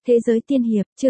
Thế giới tiên hiệp, chương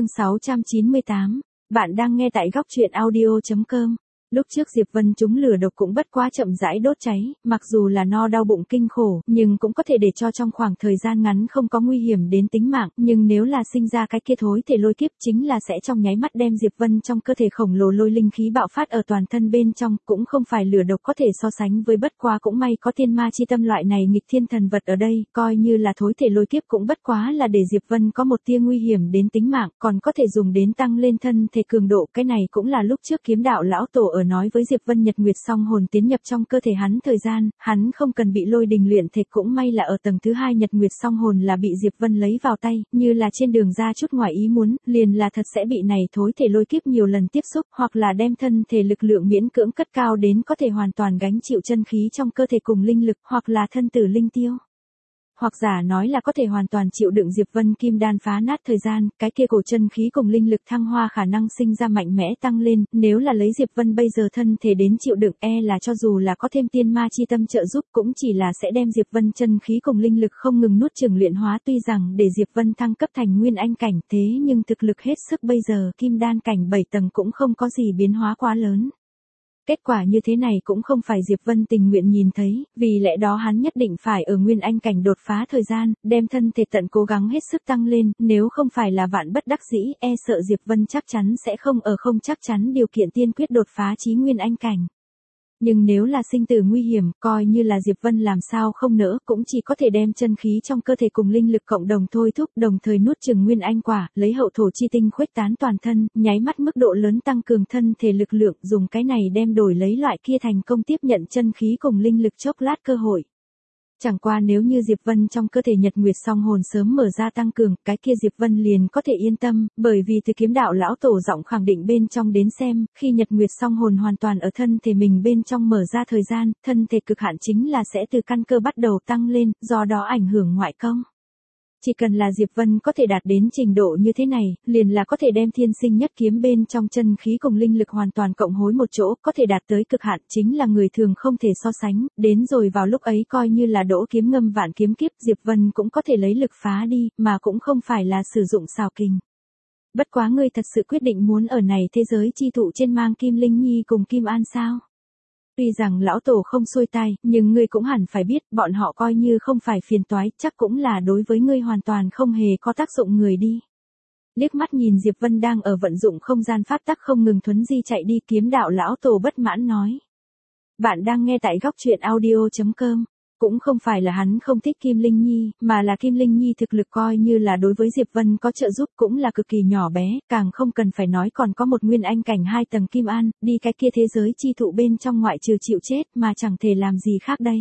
698. Bạn đang nghe tại góc truyện audio.com. Lúc trước Diệp Vân trúng lửa độc cũng bất quá chậm rãi đốt cháy, mặc dù là no đau bụng kinh khổ, nhưng cũng có thể để cho trong khoảng thời gian ngắn không có nguy hiểm đến tính mạng, nhưng nếu là sinh ra cái kia thối thể lôi kiếp chính là sẽ trong nháy mắt đem Diệp Vân trong cơ thể khổng lồ lôi linh khí bạo phát ở toàn thân bên trong, cũng không phải lửa độc có thể so sánh với, bất quá cũng may có thiên ma chi tâm loại này nghịch thiên thần vật ở đây, coi như là thối thể lôi kiếp cũng bất quá là để Diệp Vân có một tia nguy hiểm đến tính mạng, còn có thể dùng đến tăng lên thân thể cường độ, cái này cũng là lúc trước kiếm đạo lão tổ ở nói với Diệp Vân Nhật Nguyệt song hồn tiến nhập trong cơ thể hắn thời gian, hắn không cần bị lôi đình luyện thể, cũng may là ở tầng thứ 2 Nhật Nguyệt song hồn là bị Diệp Vân lấy vào tay, như là trên đường ra chút ngoài ý muốn, liền là thật sẽ bị này thối thể lôi kiếp nhiều lần tiếp xúc, hoặc là đem thân thể lực lượng miễn cưỡng cất cao đến có thể hoàn toàn gánh chịu chân khí trong cơ thể cùng linh lực, hoặc là thân tử linh tiêu. Hoặc giả nói là có thể hoàn toàn chịu đựng Diệp Vân kim đan phá nát thời gian, cái kia cổ chân khí cùng linh lực thăng hoa khả năng sinh ra mạnh mẽ tăng lên, nếu là lấy Diệp Vân bây giờ thân thể đến chịu đựng, là cho dù là có thêm tiên ma chi tâm trợ giúp cũng chỉ là sẽ đem Diệp Vân chân khí cùng linh lực không ngừng nuốt chửng luyện hóa, tuy rằng để Diệp Vân thăng cấp thành nguyên anh cảnh, thế nhưng thực lực hết sức bây giờ kim đan cảnh 7 tầng cũng không có gì biến hóa quá lớn. Kết quả như thế này cũng không phải Diệp Vân tình nguyện nhìn thấy, vì lẽ đó hắn nhất định phải ở nguyên anh cảnh đột phá thời gian, đem thân thể tận cố gắng hết sức tăng lên, nếu không phải là vạn bất đắc dĩ, sợ Diệp Vân chắc chắn sẽ không ở không chắc chắn điều kiện tiên quyết đột phá chí nguyên anh cảnh. Nhưng nếu là sinh tử nguy hiểm, coi như là Diệp Vân làm sao không nỡ, cũng chỉ có thể đem chân khí trong cơ thể cùng linh lực cộng đồng thôi thúc, đồng thời nuốt chửng nguyên anh quả, lấy hậu thổ chi tinh khuếch tán toàn thân, nháy mắt mức độ lớn tăng cường thân thể lực lượng, dùng cái này đem đổi lấy loại kia thành công tiếp nhận chân khí cùng linh lực chốc lát cơ hội. Chẳng qua nếu như Diệp Vân trong cơ thể Nhật Nguyệt song hồn sớm mở ra tăng cường, cái kia Diệp Vân liền có thể yên tâm, bởi vì từ kiếm đạo lão tổ giọng khẳng định bên trong đến xem, khi Nhật Nguyệt song hồn hoàn toàn ở thân thể mình bên trong mở ra thời gian, thân thể cực hạn chính là sẽ từ căn cơ bắt đầu tăng lên, do đó ảnh hưởng ngoại công. Chỉ cần là Diệp Vân có thể đạt đến trình độ như thế này, liền là có thể đem thiên sinh nhất kiếm bên trong chân khí cùng linh lực hoàn toàn cộng hối một chỗ, có thể đạt tới cực hạn, chính là người thường không thể so sánh, đến rồi vào lúc ấy coi như là đỗ kiếm ngâm vạn kiếm kiếp, Diệp Vân cũng có thể lấy lực phá đi, mà cũng không phải là sử dụng xào kình. Bất quá ngươi thật sự quyết định muốn ở này thế giới chi thụ trên mang Kim Linh Nhi cùng Kim An sao? Tuy rằng lão tổ không xuôi tay, nhưng ngươi cũng hẳn phải biết, bọn họ coi như không phải phiền toái, chắc cũng là đối với ngươi hoàn toàn không hề có tác dụng người đi. Liếc mắt nhìn Diệp Vân đang ở vận dụng không gian pháp tắc không ngừng thuấn di chạy đi, kiếm đạo lão tổ bất mãn nói. Bạn đang nghe tại góc truyện audio.com. Cũng không phải là hắn không thích Kim Linh Nhi, mà là Kim Linh Nhi thực lực coi như là đối với Diệp Vân có trợ giúp cũng là cực kỳ nhỏ bé, càng không cần phải nói còn có một nguyên anh cảnh 2 tầng Kim An, đi cái kia thế giới chi thụ bên trong ngoại trừ chịu chết mà chẳng thể làm gì khác đây.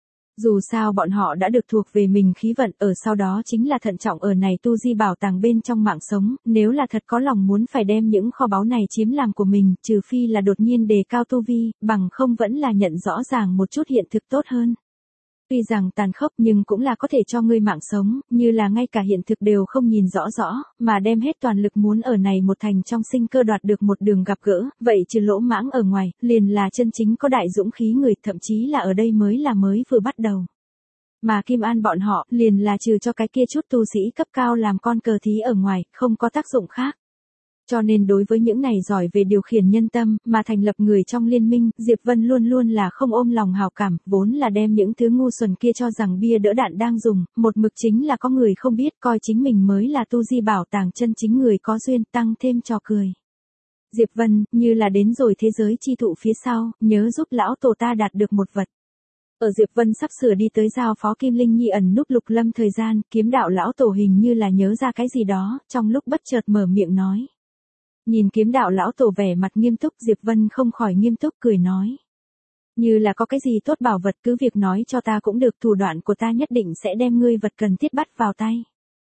Dù sao bọn họ đã được thuộc về mình khí vận, ở sau đó chính là thận trọng ở này tu di bảo tàng bên trong mạng sống, nếu là thật có lòng muốn phải đem những kho báu này chiếm làm của mình, trừ phi là đột nhiên đề cao tu vi, bằng không vẫn là nhận rõ ràng một chút hiện thực tốt hơn. Tuy rằng tàn khốc nhưng cũng là có thể cho ngươi mạng sống, như là ngay cả hiện thực đều không nhìn rõ rõ, mà đem hết toàn lực muốn ở này một thành trong sinh cơ đoạt được một đường gặp gỡ, vậy trừ lỗ mãng ở ngoài, liền là chân chính có đại dũng khí người, thậm chí là ở đây mới vừa bắt đầu. Mà Kim An bọn họ, liền là trừ cho cái kia chút tu sĩ cấp cao làm con cờ thí ở ngoài, không có tác dụng khác. Cho nên đối với những này giỏi về điều khiển nhân tâm, mà thành lập người trong liên minh, Diệp Vân luôn luôn là không ôm lòng hào cảm, vốn là đem những thứ ngu xuẩn kia cho rằng bia đỡ đạn đang dùng, một mực chính là có người không biết coi chính mình mới là tu di bảo tàng chân chính người có duyên, tăng thêm trò cười. Diệp Vân, như là đến rồi thế giới chi thụ phía sau, nhớ giúp lão tổ ta đạt được một vật. Ở Diệp Vân sắp sửa đi tới giao phó Kim Linh Nhi ẩn núp Lục Lâm thời gian, kiếm đạo lão tổ hình như là nhớ ra cái gì đó, trong lúc bất chợt mở miệng nói. Nhìn kiếm đạo lão tổ vẻ mặt nghiêm túc, Diệp Vân không khỏi nghiêm túc cười nói. Như là có cái gì tốt bảo vật cứ việc nói cho ta cũng được, thủ đoạn của ta nhất định sẽ đem ngươi vật cần thiết bắt vào tay.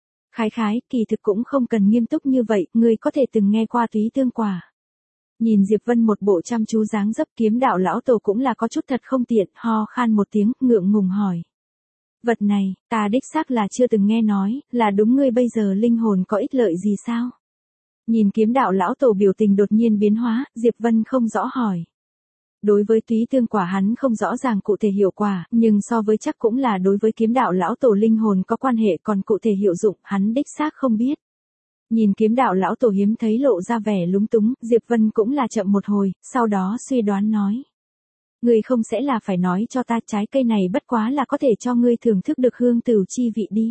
Khái, kỳ thực cũng không cần nghiêm túc như vậy, ngươi có thể từng nghe qua túy tương quả. Nhìn Diệp Vân một bộ chăm chú dáng dấp, kiếm đạo lão tổ cũng là có chút thật không tiện, ho khan một tiếng, ngượng ngùng hỏi. Vật này, ta đích xác là chưa từng nghe nói, là đúng ngươi bây giờ linh hồn có ích lợi gì sao? Nhìn kiếm đạo lão tổ biểu tình đột nhiên biến hóa, Diệp Vân không rõ hỏi. Đối với túy tương quả hắn không rõ ràng cụ thể hiệu quả, nhưng so với chắc cũng là đối với kiếm đạo lão tổ linh hồn có quan hệ, còn cụ thể hiệu dụng, hắn đích xác không biết. Nhìn kiếm đạo lão tổ hiếm thấy lộ ra vẻ lúng túng, Diệp Vân cũng là chậm một hồi, sau đó suy đoán nói. Ngươi không sẽ là phải nói cho ta trái cây này bất quá là có thể cho ngươi thưởng thức được hương tửu chi vị đi.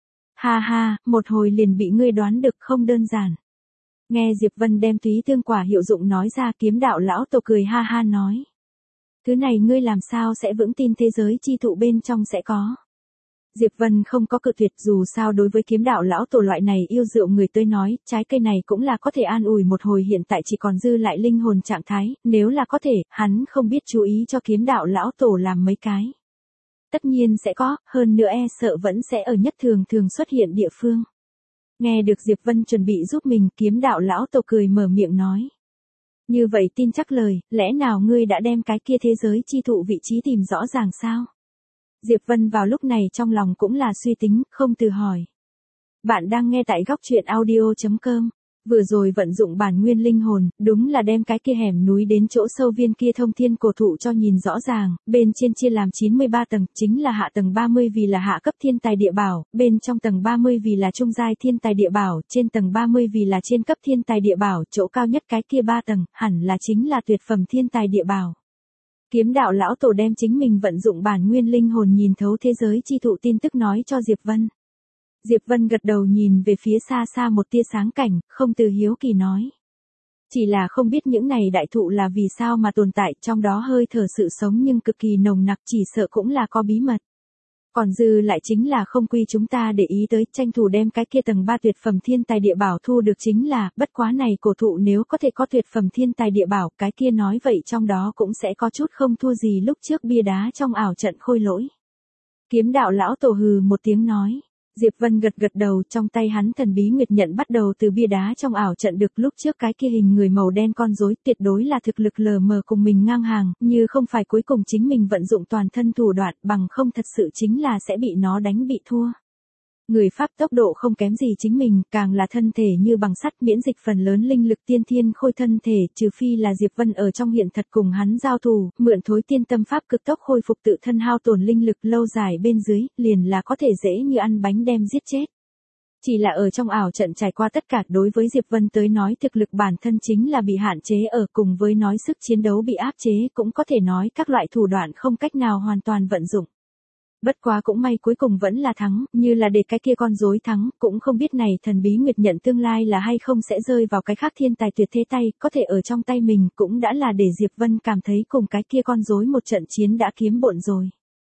Ha ha, một hồi liền bị ngươi đoán được không đơn giản. Nghe Diệp Vân đem túy tương quả hiệu dụng nói ra, kiếm đạo lão tổ cười ha ha nói. Thứ này ngươi làm sao sẽ vững tin thế giới chi thụ bên trong sẽ có. Diệp Vân không có cự tuyệt, dù sao đối với kiếm đạo lão tổ loại này yêu rượu người tới nói, trái cây này cũng là có thể an ủi một hồi, hiện tại chỉ còn dư lại linh hồn trạng thái, nếu là có thể, hắn không biết chú ý cho kiếm đạo lão tổ làm mấy cái. Tất nhiên sẽ có, hơn nữa sợ vẫn sẽ ở nhất thường xuất hiện địa phương. Nghe được Diệp Vân chuẩn bị giúp mình, kiếm đạo lão tổ cười mở miệng nói. Như vậy tin chắc lời, lẽ nào ngươi đã đem cái kia thế giới chi thụ vị trí tìm rõ ràng sao? Diệp Vân vào lúc này trong lòng cũng là suy tính, không từ hỏi. Bạn đang nghe tại góc truyện audio.com. Vừa rồi vận dụng bản nguyên linh hồn, đúng là đem cái kia hẻm núi đến chỗ sâu viên kia thông thiên cổ thụ cho nhìn rõ ràng, bên trên chia làm 93 tầng, chính là hạ tầng 30 vì là hạ cấp thiên tài địa bảo, bên trong tầng 30 vì là trung giai thiên tài địa bảo, trên tầng 30 vì là trên cấp thiên tài địa bảo, chỗ cao nhất cái kia 3 tầng, hẳn là chính là tuyệt phẩm thiên tài địa bảo. Kiếm đạo lão tổ đem chính mình vận dụng bản nguyên linh hồn nhìn thấu thế giới chi thụ tin tức nói cho Diệp Vân. Diệp Vân gật đầu nhìn về phía xa xa một tia sáng cảnh, không từ hiếu kỳ nói. Chỉ là không biết những này đại thụ là vì sao mà tồn tại, trong đó hơi thở sự sống nhưng cực kỳ nồng nặc, chỉ sợ cũng là có bí mật. Còn dư lại chính là không quy chúng ta để ý tới, tranh thủ đem cái kia tầng 3 tuyệt phẩm thiên tài địa bảo thu được, chính là, bất quá này cổ thụ nếu có thể có tuyệt phẩm thiên tài địa bảo, cái kia nói vậy trong đó cũng sẽ có chút không thua gì lúc trước bia đá trong ảo trận khôi lỗi. Kiếm đạo lão tổ hừ một tiếng nói. Diệp Vân gật gật đầu, trong tay hắn thần bí nguyệt nhận bắt đầu từ bia đá trong ảo trận được lúc trước cái kia hình người màu đen con rối, tuyệt đối là thực lực lờ mờ cùng mình ngang hàng, như không phải cuối cùng chính mình vận dụng toàn thân thủ đoạn, bằng không thật sự chính là sẽ bị nó đánh bị thua. Người Pháp tốc độ không kém gì chính mình, càng là thân thể như bằng sắt, miễn dịch phần lớn linh lực tiên thiên khôi thân thể, trừ phi là Diệp Vân ở trong hiện thật cùng hắn giao thủ, mượn thối tiên tâm pháp cực tốc khôi phục tự thân hao tổn linh lực lâu dài bên dưới, liền là có thể dễ như ăn bánh đem giết chết. Chỉ là ở trong ảo trận trải qua tất cả, đối với Diệp Vân tới nói thực lực bản thân chính là bị hạn chế, ở cùng với nói sức chiến đấu bị áp chế, cũng có thể nói các loại thủ đoạn không cách nào hoàn toàn vận dụng. Bất quá cũng may cuối cùng vẫn là thắng, như là để cái kia con rối thắng, cũng không biết này thần bí nguyệt nhận tương lai là hay không sẽ rơi vào cái khác thiên tài tuyệt thế tay, có thể ở trong tay mình cũng đã là để Diệp Vân cảm thấy cùng cái kia con rối một trận chiến đã kiếm bộn rồi.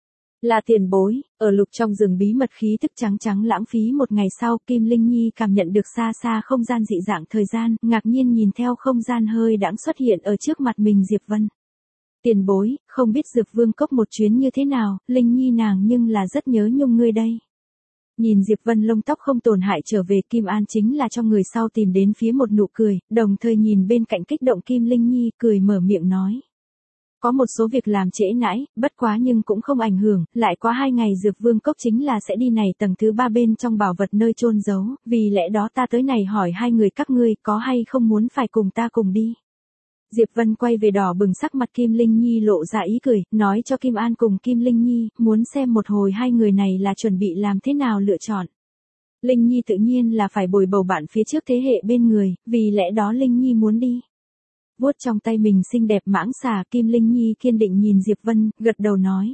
Là tiền bối, ở lục trong rừng bí mật khí tức trắng trắng lãng phí một ngày sau, Kim Linh Nhi cảm nhận được xa xa không gian dị dạng thời gian, ngạc nhiên nhìn theo không gian hơi đãng xuất hiện ở trước mặt mình Diệp Vân. Tiền bối, không biết Dược Vương cốc một chuyến như thế nào, Linh Nhi nàng nhưng là rất nhớ nhung ngươi đây. Nhìn Diệp Vân lông tóc không tổn hại trở về, Kim An chính là cho người sau tìm đến phía một nụ cười, đồng thời nhìn bên cạnh kích động Kim Linh Nhi, cười mở miệng nói. Có một số việc làm trễ nãi, bất quá nhưng cũng không ảnh hưởng, lại quá 2 ngày Dược Vương cốc chính là sẽ đi này tầng thứ 3 bên trong bảo vật nơi chôn giấu, vì lẽ đó ta tới này hỏi hai người các ngươi có hay không muốn phải cùng ta cùng đi. Diệp Vân quay về đỏ bừng sắc mặt Kim Linh Nhi lộ ra ý cười, nói cho Kim An cùng Kim Linh Nhi, muốn xem một hồi hai người này là chuẩn bị làm thế nào lựa chọn. Linh Nhi tự nhiên là phải bồi bầu bạn phía trước thế hệ bên người, vì lẽ đó Linh Nhi muốn đi. Vuốt trong tay mình xinh đẹp mãng xà, Kim Linh Nhi kiên định nhìn Diệp Vân, gật đầu nói.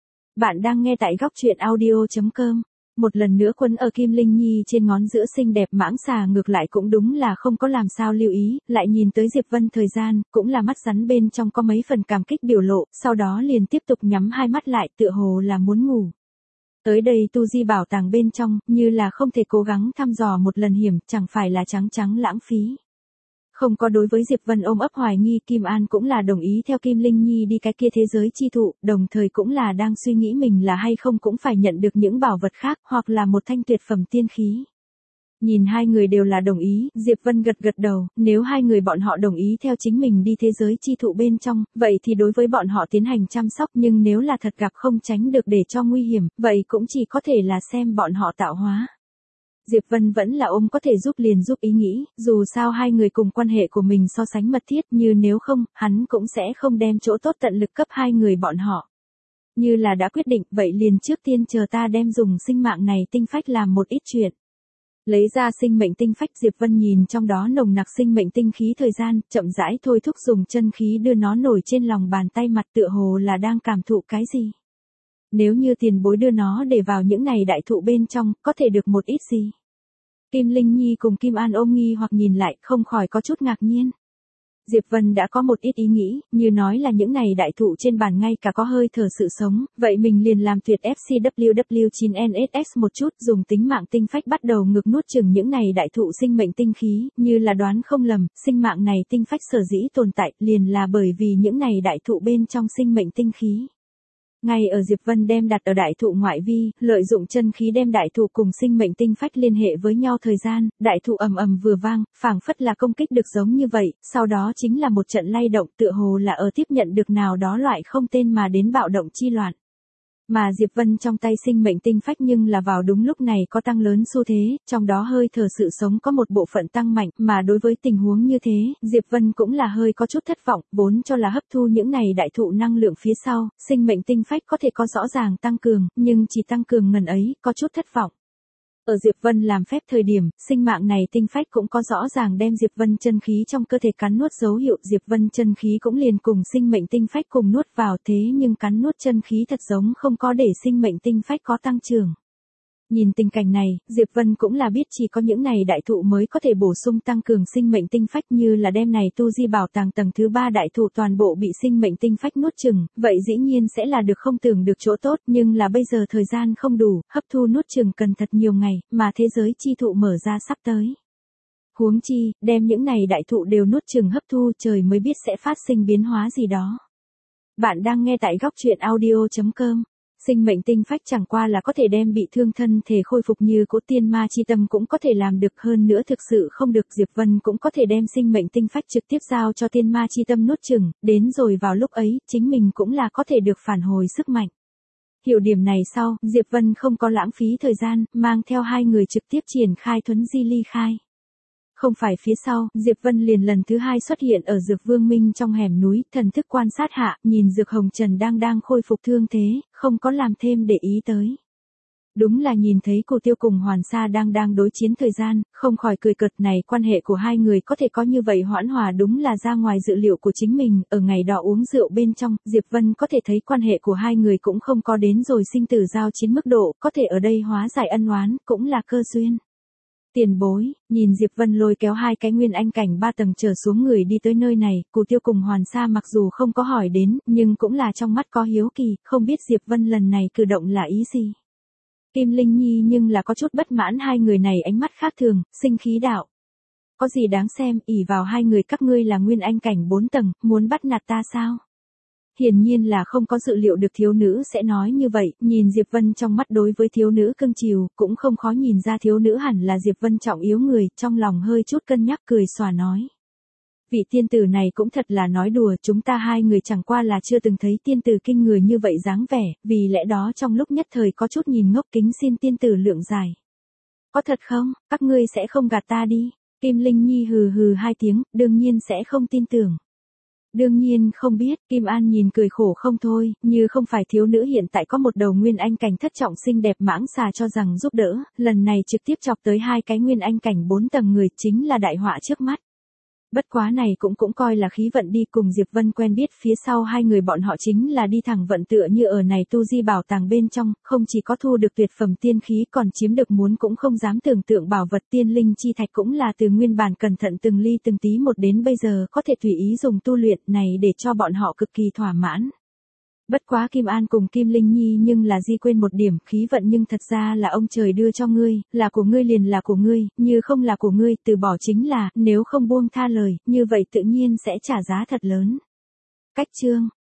Bạn đang nghe tại góc truyện audio.com. Một lần nữa quấn ở Kim Linh Nhi trên ngón giữa xinh đẹp mãng xà ngược lại cũng đúng là không có làm sao lưu ý, lại nhìn tới Diệp Vân thời gian, cũng là mắt rắn bên trong có mấy phần cảm kích biểu lộ, sau đó liền tiếp tục nhắm hai mắt lại, tựa hồ là muốn ngủ. Tới đây tu di bảo tàng bên trong, như là không thể cố gắng thăm dò một lần hiểm, chẳng phải là trắng lãng phí. Không có đối với Diệp Vân ôm ấp hoài nghi, Kim An cũng là đồng ý theo Kim Linh Nhi đi cái kia thế giới chi thụ, đồng thời cũng là đang suy nghĩ mình là hay không cũng phải nhận được những bảo vật khác, hoặc là một thanh tuyệt phẩm tiên khí. Nhìn hai người đều là đồng ý, Diệp Vân gật gật đầu, nếu hai người bọn họ đồng ý theo chính mình đi thế giới chi thụ bên trong, vậy thì đối với bọn họ tiến hành chăm sóc, nhưng nếu là thật gặp không tránh được để cho nguy hiểm, vậy cũng chỉ có thể là xem bọn họ tạo hóa. Diệp Vân vẫn là ôm có thể giúp liền giúp ý nghĩ, dù sao hai người cùng quan hệ của mình so sánh mật thiết, như nếu không, hắn cũng sẽ không đem chỗ tốt tận lực cấp hai người bọn họ. Như là đã quyết định, vậy liền trước tiên chờ ta đem dùng sinh mạng này tinh phách làm một ít chuyện. Lấy ra sinh mệnh tinh phách, Diệp Vân nhìn trong đó nồng nặc sinh mệnh tinh khí thời gian, chậm rãi thôi thúc dùng chân khí đưa nó nổi trên lòng bàn tay mặt tựa hồ là đang cảm thụ cái gì. Nếu như tiền bối đưa nó để vào những này đại thụ bên trong, có thể được một ít gì? Kim Linh Nhi cùng Kim An ôm nghi hoặc nhìn lại, không khỏi có chút ngạc nhiên. Diệp Vân đã có một ít ý nghĩ, như nói là những này đại thụ trên bàn ngay cả có hơi thở sự sống, vậy mình liền làm tuyệt FCWW9NSX một chút, dùng tính mạng tinh phách bắt đầu ngược nuốt chừng những này đại thụ sinh mệnh tinh khí, như là đoán không lầm, sinh mạng này tinh phách sở dĩ tồn tại, liền là bởi vì những này đại thụ bên trong sinh mệnh tinh khí. Ngay ở Diệp Vân đem đặt ở đại thụ ngoại vi, lợi dụng chân khí đem đại thụ cùng sinh mệnh tinh phách liên hệ với nhau thời gian, đại thụ ầm ầm vừa vang, phảng phất là công kích được giống như vậy, sau đó chính là một trận lay động, tựa hồ là ở tiếp nhận được nào đó loại không tên mà đến bạo động chi loạn. Mà Diệp Vân trong tay sinh mệnh tinh phách nhưng là vào đúng lúc này có tăng lớn xu thế, trong đó hơi thở sự sống có một bộ phận tăng mạnh, mà đối với tình huống như thế, Diệp Vân cũng là hơi có chút thất vọng, vốn cho là hấp thu những này đại thụ năng lượng phía sau, sinh mệnh tinh phách có thể có rõ ràng tăng cường, nhưng chỉ tăng cường ngần ấy, có chút thất vọng. Ở Diệp Vân làm phép thời điểm, sinh mạng này tinh phách cũng có rõ ràng đem Diệp Vân chân khí trong cơ thể cắn nuốt dấu hiệu, Diệp Vân chân khí cũng liền cùng sinh mệnh tinh phách cùng nuốt vào, thế nhưng cắn nuốt chân khí thật giống không có để sinh mệnh tinh phách có tăng trưởng. Nhìn tình cảnh này, Diệp Vân cũng là biết chỉ có những này đại thụ mới có thể bổ sung tăng cường sinh mệnh tinh phách, như là đem này tu di bảo tàng tầng thứ 3 đại thụ toàn bộ bị sinh mệnh tinh phách nuốt chừng, vậy dĩ nhiên sẽ là được không tưởng được chỗ tốt, nhưng là bây giờ thời gian không đủ, hấp thu nuốt chừng cần thật nhiều ngày, mà thế giới chi thụ mở ra sắp tới. Huống chi, đem những này đại thụ đều nuốt chừng hấp thu, trời mới biết sẽ phát sinh biến hóa gì đó. Bạn đang nghe tại góc truyện audio.com. Sinh mệnh tinh phách chẳng qua là có thể đem bị thương thân thể khôi phục như Cỗ Tiên Ma Chi Tâm cũng có thể làm được, hơn nữa thực sự không được Diệp Vân cũng có thể đem sinh mệnh tinh phách trực tiếp giao cho Tiên Ma Chi Tâm nuốt chửng, đến rồi vào lúc ấy, chính mình cũng là có thể được phản hồi sức mạnh. Hiểu điểm này sau, Diệp Vân không có lãng phí thời gian, mang theo hai người trực tiếp triển khai thuấn di ly khai. Không phải phía sau, Diệp Vân liền lần thứ hai xuất hiện ở Dược Vương Minh trong hẻm núi, thần thức quan sát hạ, nhìn Dược Hồng Trần đang khôi phục thương thế, không có làm thêm để ý tới. Đúng là nhìn thấy Cổ Tiêu cùng Hoàn Sa đang đối chiến thời gian, không khỏi cười cợt, này quan hệ của hai người có thể có như vậy hoãn hòa đúng là ra ngoài dự liệu của chính mình, ở ngày đó uống rượu bên trong, Diệp Vân có thể thấy quan hệ của hai người cũng không có đến rồi sinh tử giao chiến mức độ, có thể ở đây hóa giải ân oán, cũng là cơ duyên. Tiền bối, nhìn Diệp Vân lôi kéo hai cái nguyên anh cảnh 3 tầng trở xuống người đi tới nơi này, Cổ Tiêu cùng Hoàn Sa mặc dù không có hỏi đến, nhưng cũng là trong mắt có hiếu kỳ, không biết Diệp Vân lần này cử động là ý gì. Kim Linh Nhi nhưng là có chút bất mãn hai người này ánh mắt khác thường, sinh khí đạo. Có gì đáng xem, ỷ vào hai người các ngươi là nguyên anh cảnh 4 tầng, muốn bắt nạt ta sao? Hiển nhiên là không có dự liệu được thiếu nữ sẽ nói như vậy, nhìn Diệp Vân trong mắt đối với thiếu nữ cưng chiều, cũng không khó nhìn ra thiếu nữ hẳn là Diệp Vân trọng yếu người, trong lòng hơi chút cân nhắc cười xòa nói. Vị tiên tử này cũng thật là nói đùa, chúng ta hai người chẳng qua là chưa từng thấy tiên tử kinh người như vậy dáng vẻ, vì lẽ đó trong lúc nhất thời có chút nhìn ngốc, kính xin tiên tử lượng giải. Có thật không, các ngươi sẽ không gạt ta đi? Kim Linh Nhi hừ hừ hai tiếng, đương nhiên sẽ không tin tưởng. Đương nhiên không biết, Kim An nhìn cười khổ không thôi, như không phải thiếu nữ hiện tại có một đầu nguyên anh cảnh thất trọng xinh đẹp mãng xà cho rằng giúp đỡ, lần này trực tiếp chọc tới hai cái nguyên anh cảnh 4 tầng người, chính là đại họa trước mắt. Bất quá này cũng coi là khí vận đi, cùng Diệp Vân quen biết phía sau hai người bọn họ chính là đi thẳng vận tựa như ở này tu di bảo tàng bên trong, không chỉ có thu được tuyệt phẩm tiên khí còn chiếm được muốn cũng không dám tưởng tượng bảo vật tiên linh chi thạch, cũng là từ nguyên bản cẩn thận từng ly từng tí một đến bây giờ có thể tùy ý dùng tu luyện này để cho bọn họ cực kỳ thỏa mãn. Bất quá Kim An cùng Kim Linh Nhi nhưng là di quên một điểm, khí vận nhưng thật ra là ông trời đưa cho ngươi, là của ngươi liền là của ngươi, như không là của ngươi, từ bỏ chính là, nếu không buông tha lời, như vậy tự nhiên sẽ trả giá thật lớn. Cách chương